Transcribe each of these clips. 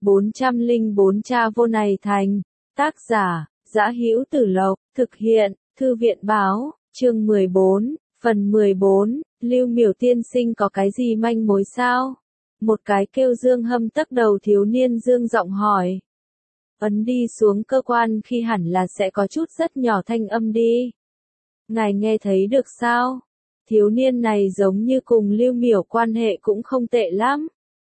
404 Cha vô này thành. Tác giả, Dã Hữu Tử Lộc, thực hiện, Thư viện báo, chương 14, phần 14, Lưu Miểu tiên sinh có cái gì manh mối sao? Một cái kêu Dương Hâm tấc đầu thiếu niên dương giọng hỏi. Ấn đi xuống cơ quan khi hẳn là sẽ có chút rất nhỏ thanh âm đi. Ngài nghe thấy được sao? Thiếu niên này giống như cùng Lưu Miểu quan hệ cũng không tệ lắm.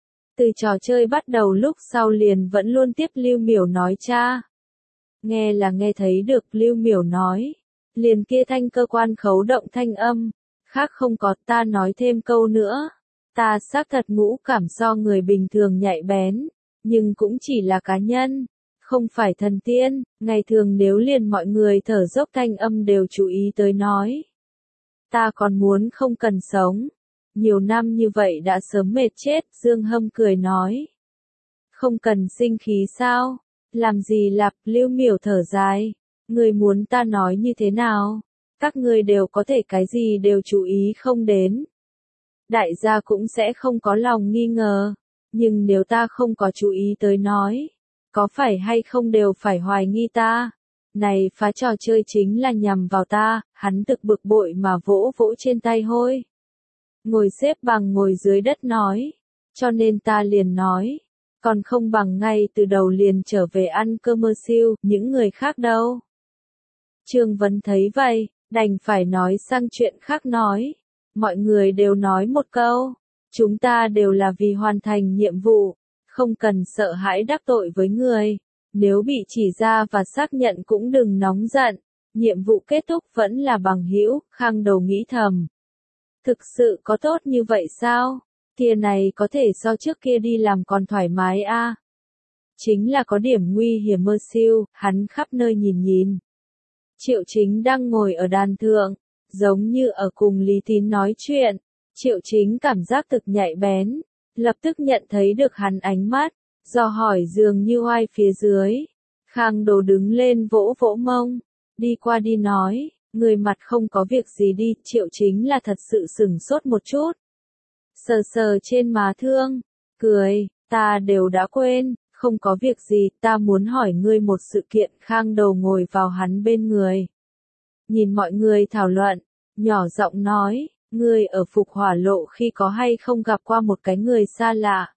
Từ trò chơi bắt đầu lúc sau liền vẫn luôn tiếp Lưu Miểu nói cha. Nghe là nghe thấy được Lưu Miểu nói. Liền kia thanh cơ quan khấu động thanh âm. Khác không có, ta nói thêm câu nữa. Ta xác thật ngũ cảm so người bình thường nhạy bén. Nhưng cũng chỉ là cá nhân. Không phải thần tiên. Ngày thường nếu liền mọi người thở dốc thanh âm đều chú ý tới nói. Ta còn muốn không cần sống. Nhiều năm như vậy đã sớm mệt chết, Dương Hâm cười nói. Không cần sinh khí sao? Làm gì lặp, Lưu Miểu thở dài. Người muốn ta nói như thế nào? Các người đều có thể cái gì đều chú ý không đến. Đại gia cũng sẽ không có lòng nghi ngờ. Nhưng nếu ta không có chú ý tới nói, có phải hay không đều phải hoài nghi ta? Này phá trò chơi chính là nhằm vào ta, hắn thực bực bội mà vỗ vỗ trên tay hôi. Ngồi xếp bằng ngồi dưới đất nói. Cho nên ta liền nói. Còn không bằng ngay từ đầu liền trở về ăn cơm mơ siêu, những người khác đâu. Trương Vấn thấy vậy, đành phải nói sang chuyện khác nói. Mọi người đều nói một câu. Chúng ta đều là vì hoàn thành nhiệm vụ. Không cần sợ hãi đắc tội với người. Nếu bị chỉ ra và xác nhận cũng đừng nóng giận. Nhiệm vụ kết thúc vẫn là bằng hữu, Khang Đầu nghĩ thầm. Thực sự có tốt như vậy sao? Kia này có thể so trước kia đi làm còn thoải mái a. Chính là có điểm nguy hiểm mơ siêu, hắn khắp nơi nhìn nhìn. Triệu Chính đang ngồi ở đàn thượng, giống như ở cùng Lý Tín nói chuyện. Triệu Chính cảm giác thực nhạy bén, lập tức nhận thấy được hắn ánh mắt, do hỏi dường như oai phía dưới. Khang Đồ đứng lên vỗ vỗ mông, đi qua đi nói. Người mặt không có việc gì đi, Triệu Chính là thật sự sửng sốt một chút. Sờ sờ trên má thương, cười, ta đều đã quên, không có việc gì, ta muốn hỏi ngươi một sự kiện. Khang Đầu ngồi vào hắn bên người. Nhìn mọi người thảo luận, nhỏ giọng nói, ngươi ở Phục Hỏa Lộ khi có hay không gặp qua một cái người xa lạ.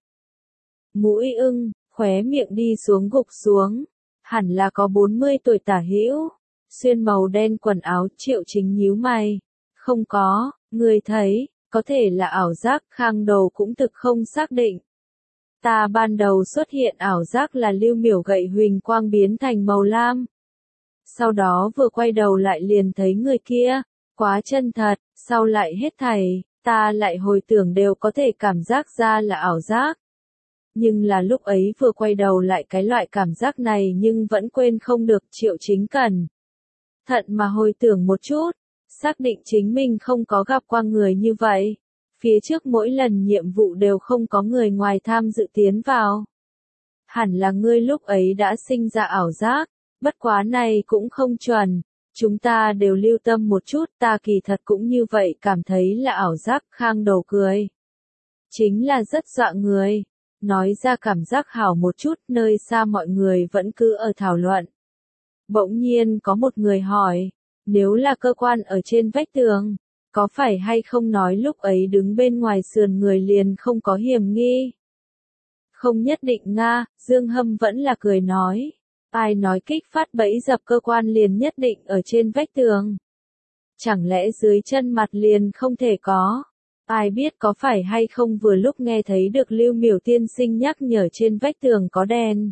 Mũi ưng, khóe miệng đi xuống gục xuống, hẳn là có 40 tuổi tả hữu. Xuyên màu đen quần áo. Triệu Chính nhíu mày. Không có, người thấy, có thể là ảo giác. Khang Đầu cũng thực không xác định. Ta ban đầu xuất hiện ảo giác là Lưu Miểu gậy huỳnh quang biến thành màu lam. Sau đó vừa quay đầu lại liền thấy người kia, quá chân thật, sau lại hết thảy, ta lại hồi tưởng đều có thể cảm giác ra là ảo giác. Nhưng là lúc ấy vừa quay đầu lại cái loại cảm giác này nhưng vẫn quên không được. Triệu Chính cẩn thận mà hồi tưởng một chút, xác định chính mình không có gặp qua người như vậy. Phía trước mỗi lần nhiệm vụ đều không có người ngoài tham dự tiến vào. Hẳn là ngươi lúc ấy đã sinh ra ảo giác, bất quá này cũng không chuẩn. Chúng ta đều lưu tâm một chút, ta kỳ thật cũng như vậy cảm thấy là ảo giác. Khang Đầu cười. Chính là rất dọa người. Nói ra cảm giác hảo một chút, nơi xa mọi người vẫn cứ ở thảo luận. Bỗng nhiên có một người hỏi, nếu là cơ quan ở trên vách tường, có phải hay không nói lúc ấy đứng bên ngoài sườn người liền không có hiểm nghi? Không nhất định nga, Dương Hâm vẫn là cười nói. Ai nói kích phát bẫy dập cơ quan liền nhất định ở trên vách tường? Chẳng lẽ dưới chân mặt liền không thể có? Ai biết có phải hay không vừa lúc nghe thấy được Lưu Miểu tiên sinh nhắc nhở trên vách tường có đèn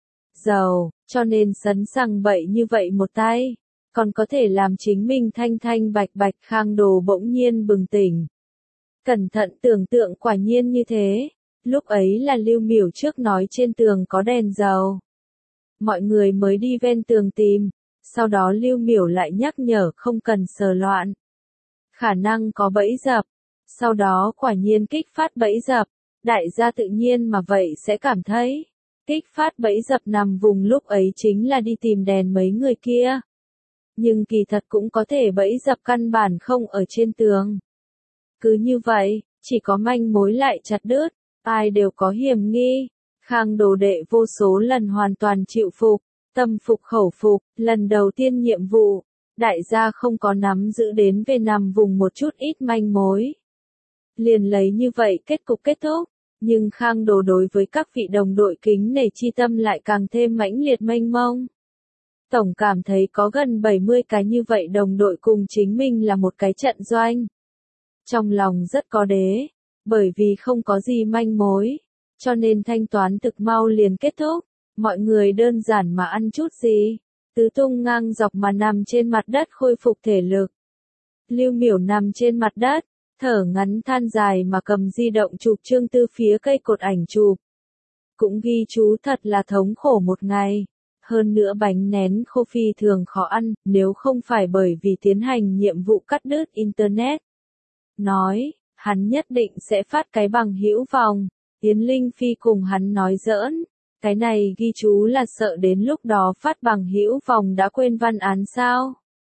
dầu, cho nên sấn sằng bậy như vậy một tay, còn có thể làm chính mình thanh thanh bạch bạch. Khang Đồ bỗng nhiên bừng tỉnh. Cẩn thận tưởng tượng quả nhiên như thế, lúc ấy là Lưu Miểu trước nói trên tường có đèn dầu. Mọi người mới đi ven tường tìm, sau đó Lưu Miểu lại nhắc nhở không cần sờ loạn. Khả năng có bẫy dập, sau đó quả nhiên kích phát bẫy dập, đại gia tự nhiên mà vậy sẽ cảm thấy. Kích phát bẫy dập nằm vùng lúc ấy chính là đi tìm đèn mấy người kia. Nhưng kỳ thật cũng có thể bẫy dập căn bản không ở trên tường. Cứ như vậy, chỉ có manh mối lại chặt đứt, ai đều có hiểm nghi. Khang đồ đệ vô số lần hoàn toàn chịu phục, tâm phục khẩu phục, lần đầu tiên nhiệm vụ, đại gia không có nắm giữ đến về nằm vùng một chút ít manh mối. Liền lấy như vậy kết cục kết thúc, nhưng Khang Đồ đối với các vị đồng đội kính nể chi tâm lại càng thêm mãnh liệt mênh mông. Tổng cảm thấy có gần 70 cái như vậy đồng đội cùng chính mình là một cái trận doanh. Trong lòng rất có đế, bởi vì không có gì manh mối, cho nên thanh toán thực mau liền kết thúc, mọi người đơn giản mà ăn chút gì, tứ tung ngang dọc mà nằm trên mặt đất khôi phục thể lực. Lưu Miểu nằm trên mặt đất, thở ngắn than dài mà cầm di động chụp chương tư phía cây cột ảnh chụp. Cũng ghi chú thật là thống khổ một ngày. Hơn nữa bánh nén khô phi thường khó ăn, nếu không phải bởi vì tiến hành nhiệm vụ cắt đứt Internet. Nói, hắn nhất định sẽ phát cái bằng hữu vòng. Yến Linh Phi cùng hắn nói giỡn. Cái này ghi chú là sợ đến lúc đó phát bằng hữu vòng đã quên văn án sao?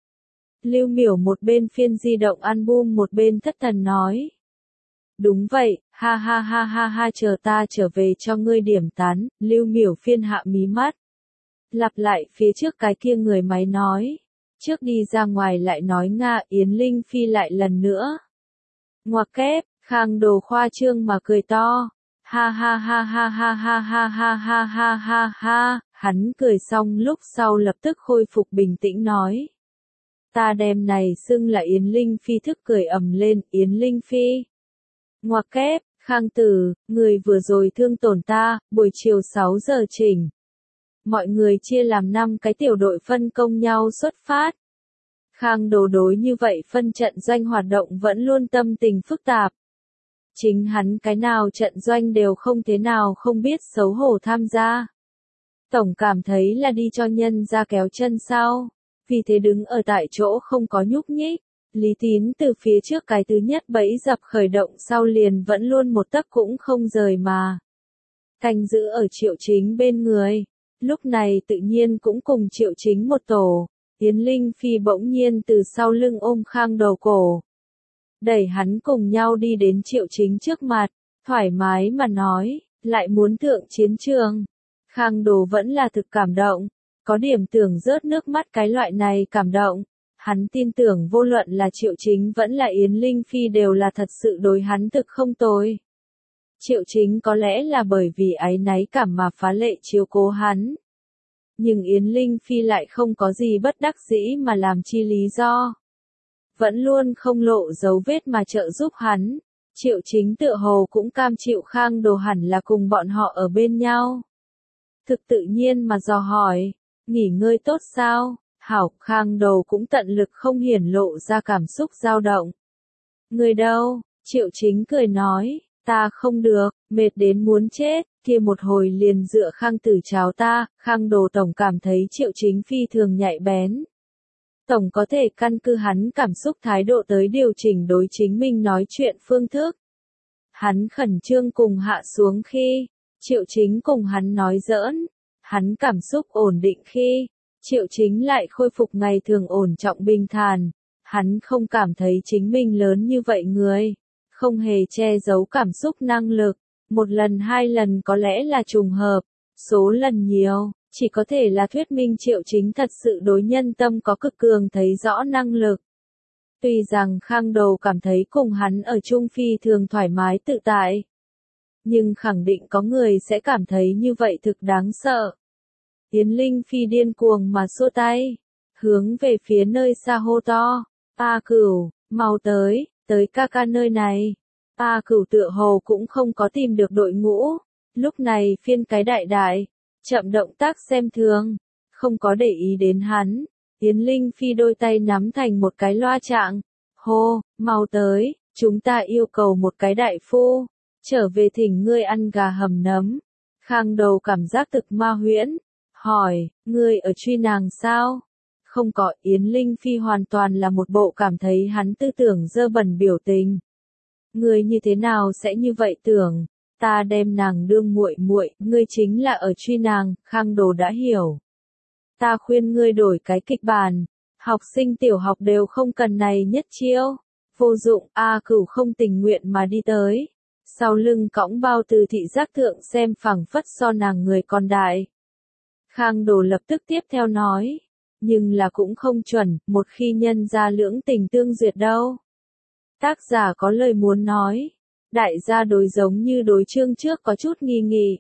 Lưu Miểu một bên phiên di động album một bên thất thần nói. Đúng vậy, ha ha ha ha ha, chờ ta trở về cho ngươi điểm tán. Lưu Miểu phiên hạ mí mắt. Lặp lại phía trước cái kia người máy nói. Trước đi ra ngoài lại nói Nga. Yến Linh Phi lại lần nữa. Ngoặc kép, Khang Đồ khoa trương mà cười to. Ha ha ha ha ha ha ha ha ha ha ha ha. Hắn cười xong lúc sau lập tức khôi phục bình tĩnh nói. Ta đem này xưng là Yến Linh Phi, thức cười ầm lên. Yến Linh Phi. Ngoặc kép, Khang Tử, người vừa rồi thương tổn ta, buổi chiều 6 giờ chỉnh. Mọi người chia làm 5 cái tiểu đội phân công nhau xuất phát. Khang Đồ đối như vậy phân trận doanh hoạt động vẫn luôn tâm tình phức tạp. Chính hắn cái nào trận doanh đều không thế nào không biết xấu hổ tham gia. Tổng cảm thấy là đi cho nhân ra kéo chân sau. Vì thế đứng ở tại chỗ không có nhúc nhích. Lý Tín từ phía trước cái thứ nhất bẫy dập khởi động sau liền vẫn luôn một tấc cũng không rời mà. Canh giữ ở Triệu Chính bên người. Lúc này tự nhiên cũng cùng Triệu Chính một tổ. Yến Linh Phi bỗng nhiên từ sau lưng ôm Khang Đồ cổ. Đẩy hắn cùng nhau đi đến Triệu Chính trước mặt. Thoải mái mà nói, lại muốn thượng chiến trường. Khang Đồ vẫn là thực cảm động. Có điểm tưởng rớt nước mắt cái loại này cảm động. Hắn tin tưởng vô luận là Triệu Chính vẫn là Yến Linh Phi đều là thật sự đối hắn thực không tồi. Triệu Chính có lẽ là bởi vì áy náy cảm mà phá lệ chiếu cố hắn. Nhưng Yến Linh Phi lại không có gì bất đắc dĩ mà làm chi lý do. Vẫn luôn không lộ dấu vết mà trợ giúp hắn. Triệu Chính tựa hồ cũng cam chịu Khang Đồ hẳn là cùng bọn họ ở bên nhau. Thực tự nhiên mà dò hỏi, nghỉ ngơi tốt sao? Hảo, Khang Đồ cũng tận lực không hiển lộ ra cảm xúc dao động. Người đâu? Triệu Chính cười nói, ta không được, mệt đến muốn chết, kia một hồi liền dựa Khang Tử cháo ta. Khang Đồ tổng cảm thấy Triệu Chính phi thường nhạy bén. Tổng có thể căn cứ hắn cảm xúc thái độ tới điều chỉnh đối chính mình nói chuyện phương thức. Hắn khẩn trương cùng hạ xuống khi, Triệu Chính cùng hắn nói giỡn. Hắn cảm xúc ổn định khi, Triệu Chính lại khôi phục ngày thường ổn trọng bình thản. Hắn không cảm thấy chính mình lớn như vậy người. Không hề che giấu cảm xúc năng lực. Một lần hai lần có lẽ là trùng hợp. Số lần nhiều, chỉ có thể là thuyết minh Triệu Chính thật sự đối nhân tâm có cực cường thấy rõ năng lực. Tuy rằng Khang Đồ cảm thấy cùng hắn ở chung phi thường thoải mái tự tại. Nhưng khẳng định có người sẽ cảm thấy như vậy thực đáng sợ. Yến Linh Phi điên cuồng mà xua tay, hướng về phía nơi xa hô to, A Cửu, mau tới, tới ca ca nơi này. A Cửu tựa hồ cũng không có tìm được đội ngũ, lúc này phiên cái đại đại, chậm động tác xem thường, không có để ý đến hắn. Yến Linh Phi đôi tay nắm thành một cái loa trạng, hô, mau tới, chúng ta yêu cầu một cái đại phu, trở về thỉnh ngươi ăn gà hầm nấm. Khang Đầu cảm giác thực ma huyễn. Hỏi, ngươi ở truy nàng sao? Không có. Yến Linh Phi hoàn toàn là một bộ cảm thấy hắn tư tưởng dơ bẩn biểu tình. Ngươi như thế nào sẽ như vậy tưởng? Ta đem nàng đương muội muội, ngươi chính là ở truy nàng. Khang Đồ đã hiểu. Ta khuyên ngươi đổi cái kịch bản. Học sinh tiểu học đều không cần này nhất chiêu. Vô dụng. A Cửu không tình nguyện mà đi tới. sau lưng cõng bao từ thị giác thượng xem phẳng phất so nàng người còn đại. Khang Đồ lập tức tiếp theo nói, nhưng là cũng không chuẩn, một khi nhân ra lưỡng tình tương duyệt đâu. Tác giả có lời muốn nói, đại gia đối giống như đối chương trước có chút nghi nghị.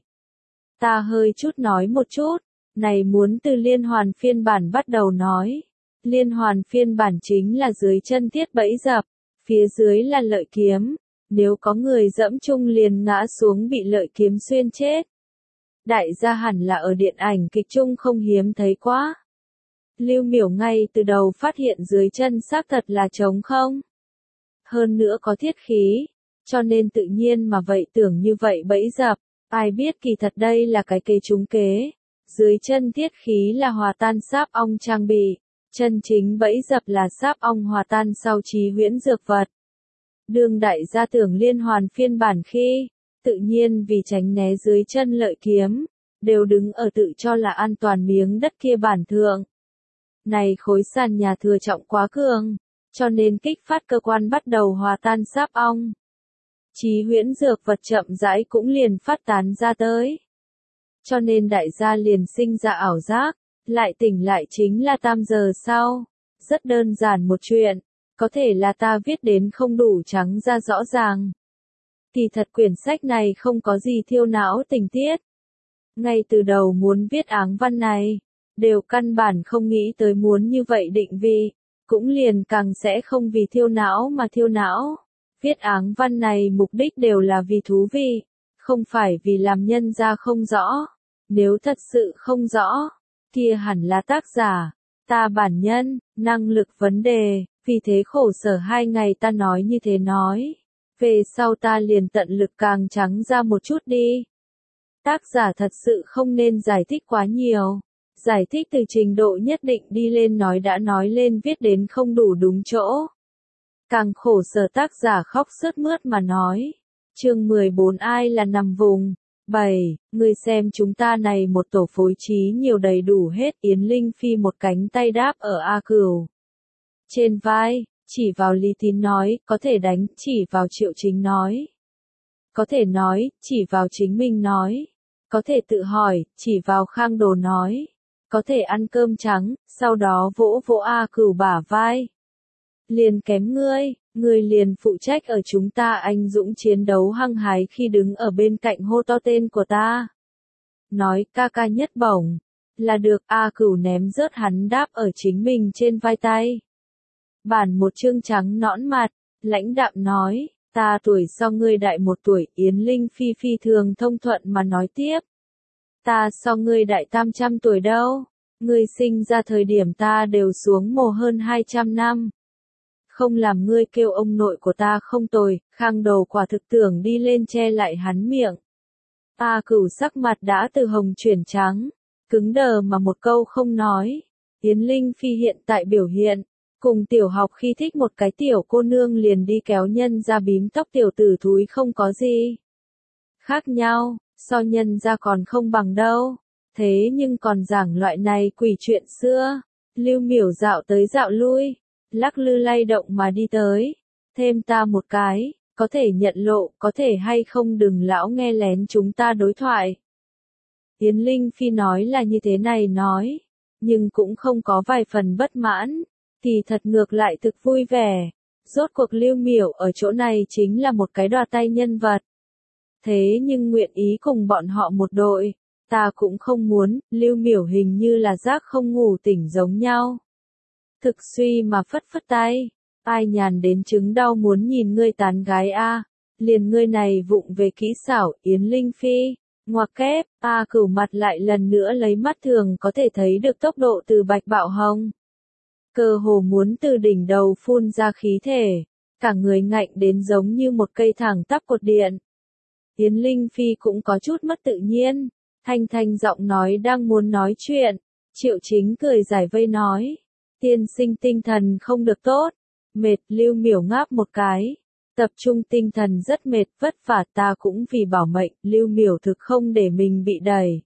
Ta hơi chút nói một chút, này muốn từ liên hoàn phiên bản bắt đầu nói. Liên hoàn phiên bản chính là dưới chân thiết bẫy dập, phía dưới là lợi kiếm, nếu có người dẫm chung liền ngã xuống bị lợi kiếm xuyên chết. Đại gia hẳn là ở điện ảnh kịch chung không hiếm thấy quá. Lưu Miểu ngay từ đầu phát hiện dưới chân xác thật là trống không. Hơn nữa có thiết khí, cho nên tự nhiên mà vậy tưởng như vậy bẫy dập, ai biết kỳ thật đây là cái kế trúng kế. Dưới chân thiết khí là hòa tan sáp ong trang bị, chân chính bẫy dập là sáp ong hòa tan sau trí huyễn dược vật. Đương đại gia tưởng liên hoàn phiên bản khi, tự nhiên vì tránh né dưới chân lợi kiếm, đều đứng ở tự cho là an toàn miếng đất kia bản thượng. Này khối sàn nhà thừa trọng quá cường, cho nên kích phát cơ quan bắt đầu hòa tan sáp ong. Trí huyễn dược vật chậm rãi cũng liền phát tán ra tới. Cho nên đại gia liền sinh ra ảo giác, lại tỉnh lại chính là 8 giờ sau. Rất đơn giản một chuyện, có thể là ta viết đến không đủ trắng ra rõ ràng. Kỳ thật quyển sách này không có gì thiêu não tình tiết. Ngay từ đầu muốn viết áng văn này, đều căn bản không nghĩ tới muốn như vậy định vị, cũng liền càng sẽ không vì thiêu não mà thiêu não. Viết áng văn này mục đích đều là vì thú vị, không phải vì làm nhân ra không rõ. Nếu thật sự không rõ, kia hẳn là tác giả, ta bản nhân, năng lực vấn đề, vì thế khổ sở 2 ngày ta nói như thế nói. Về sau ta liền tận lực càng trắng ra một chút đi. Tác giả thật sự không nên giải thích quá nhiều. Giải thích từ trình độ nhất định đi lên nói đã nói lên viết đến không đủ đúng chỗ. Càng khổ sở tác giả khóc sướt mướt mà nói. Chương 14 ai là nằm vùng. 7. Người xem chúng ta này một tổ phối trí nhiều đầy đủ hết. Yến Linh Phi một cánh tay đáp ở A Cửu trên vai, chỉ vào Lý Tín nói, có thể đánh, chỉ vào Triệu Chính nói. Có thể nói, chỉ vào chính mình nói. Có thể tự hỏi, chỉ vào Khang Đồ nói. Có thể ăn cơm trắng, sau đó vỗ vỗ A Cửu bả vai. Liền kém ngươi liền phụ trách ở chúng ta anh dũng chiến đấu hăng hái khi đứng ở bên cạnh hô to tên của ta. Nói ca ca nhất bổng, là được. A Cửu ném rớt hắn đáp ở chính mình trên vai tay. Bản một trương trắng nõn mặt, lãnh đạm nói, ta tuổi so ngươi đại 1 tuổi. Yến Linh Phi phi thường thông thuận mà nói tiếp. Ta so ngươi đại 800 tuổi đâu, ngươi sinh ra thời điểm ta đều xuống mồ hơn 200 năm. Không làm ngươi kêu ông nội của ta không tồi. Khang Đồ quả thực tưởng đi lên che lại hắn miệng. A Cửu sắc mặt đã từ hồng chuyển trắng, cứng đờ mà một câu không nói. Yến Linh Phi hiện tại biểu hiện, cùng tiểu học khi thích một cái tiểu cô nương liền đi kéo nhân ra bím tóc tiểu tử thúi không có gì khác nhau, so nhân ra còn không bằng đâu. Thế nhưng còn giảng loại này quỷ chuyện xưa. Lưu Miểu dạo tới dạo lui, lắc lư lay động mà đi tới. Thêm ta một cái, có thể nhận lộ, có thể hay không đừng lão nghe lén chúng ta đối thoại. Yến Linh Phi nói là như thế này nói, nhưng cũng không có vài phần bất mãn, thì thật ngược lại thực vui vẻ. Rốt cuộc Lưu Miểu ở chỗ này chính là một cái đoạt tay nhân vật. Thế nhưng nguyện ý cùng bọn họ một đội, ta cũng không muốn. Lưu Miểu hình như là giác không ngủ tỉnh giống nhau. Thực suy mà phất phất tay, ai nhàn đến chứng đau muốn nhìn ngươi tán gái a, liền ngươi này vụng về kỹ xảo. Yến Linh Phi, ngoặc kép. A Cửu mặt lại lần nữa lấy mắt thường có thể thấy được tốc độ từ bạch bạo hồng. Cơ hồ muốn từ đỉnh đầu phun ra khí thể, cả người ngạnh đến giống như một cây thẳng tắp cột điện. Yến Linh Phi cũng có chút mất tự nhiên, thanh thanh giọng nói đang muốn nói chuyện. Triệu Chính cười giải vây nói, tiên sinh tinh thần không được tốt, mệt. Lưu Miểu ngáp một cái, tập trung tinh thần rất mệt, vất vả. Ta cũng vì bảo mệnh. Lưu Miểu thực không để mình bị đẩy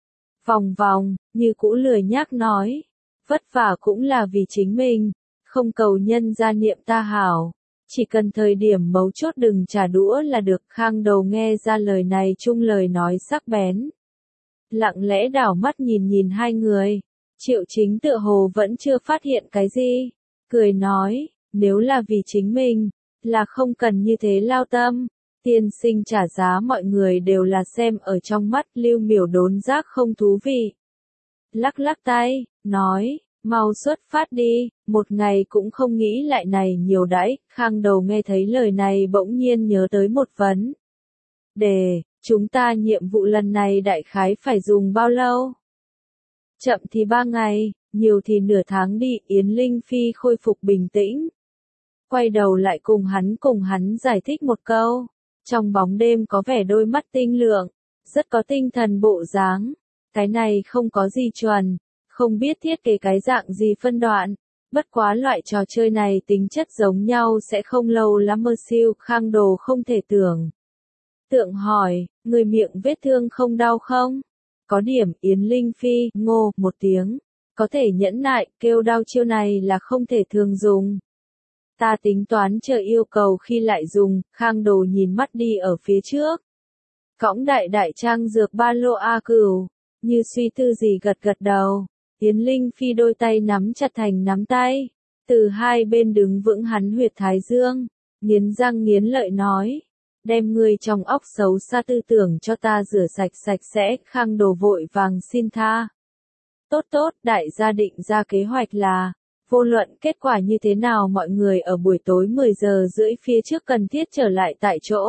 vòng vòng, như cũ lười nhác nói, vất vả cũng là vì chính mình, không cầu nhân gia niệm ta hảo. Chỉ cần thời điểm mấu chốt đừng trả đũa là được. Khang Đầu nghe ra lời này chung lời nói sắc bén. Lặng lẽ đảo mắt nhìn nhìn hai người. Triệu Chính tựa hồ vẫn chưa phát hiện cái gì. Cười nói, nếu là vì chính mình, là không cần như thế lao tâm. Tiên sinh trả giá mọi người đều là xem ở trong mắt. Lưu Miểu đốn giác không thú vị. Lắc lắc tay, nói, mau xuất phát đi, một ngày cũng không nghĩ lại này nhiều đãi. Khang Đầu nghe thấy lời này bỗng nhiên nhớ tới một vấn đề, chúng ta nhiệm vụ lần này đại khái phải dùng bao lâu? Chậm thì 3 ngày, nhiều thì nửa tháng đi. Yến Linh Phi khôi phục bình tĩnh. Quay đầu lại cùng hắn giải thích một câu. Trong bóng đêm có vẻ đôi mắt tinh lượng, rất có tinh thần bộ dáng. Cái này không có gì chuẩn, không biết thiết kế cái dạng gì phân đoạn. Bất quá loại trò chơi này tính chất giống nhau sẽ không lâu lắm mơ siêu. Khang Đồ không thể tưởng. Tượng hỏi, người miệng vết thương không đau không? Có điểm. Yến Linh Phi ngô một tiếng. Có thể nhẫn nại, kêu đau chiêu này là không thể thường dùng. Ta tính toán chờ yêu cầu khi lại dùng. Khang Đồ nhìn mắt đi ở phía trước. Cõng đại trang dược ba lô A Cửu. Như suy tư gì gật gật đầu. Yến Linh Phi đôi tay nắm chặt thành nắm tay. Từ hai bên đứng vững hắn huyệt thái dương. Nghiến răng nghiến lợi nói. Đem ngươi trong óc xấu xa tư tưởng cho ta rửa sạch sẽ. Khang Đồ vội vàng xin tha. Tốt, đại gia định ra kế hoạch là, vô luận kết quả như thế nào mọi người ở buổi tối 10 giờ rưỡi phía trước cần thiết trở lại tại chỗ.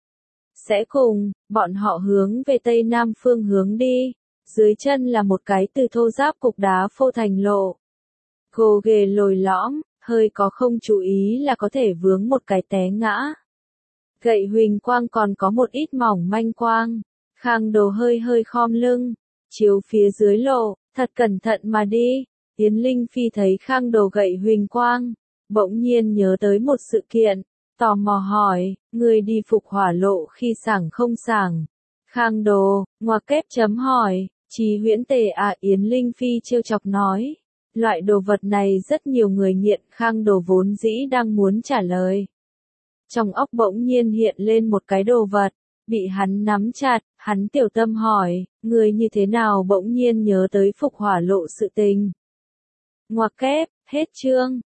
Sẽ cùng, bọn họ hướng về tây nam phương hướng đi. Dưới chân là một cái từ thô ráp cục đá phô thành lộ. Gồ ghề lồi lõm, hơi có không chú ý là có thể vướng một cái té ngã. Gậy huỳnh quang còn có một ít mỏng manh quang. Khang Đồ hơi khom lưng, chiếu phía dưới lộ, thật cẩn thận mà đi. Yến Linh Phi thấy Khang Đồ gậy huỳnh quang, bỗng nhiên nhớ tới một sự kiện, tò mò hỏi, người đi phục hỏa lộ khi sảng không sảng? Khang Đồ, ngoặc kép chấm hỏi, Chí huyễn tề à? Yến Linh Phi trêu chọc nói, loại đồ vật này rất nhiều người nghiện. Khang Đồ vốn dĩ đang muốn trả lời. Trong óc bỗng nhiên hiện lên một cái đồ vật, bị hắn nắm chặt. Hắn tiểu tâm hỏi, người như thế nào bỗng nhiên nhớ tới phục hỏa lộ sự tình? Ngoặc kép, hết chương.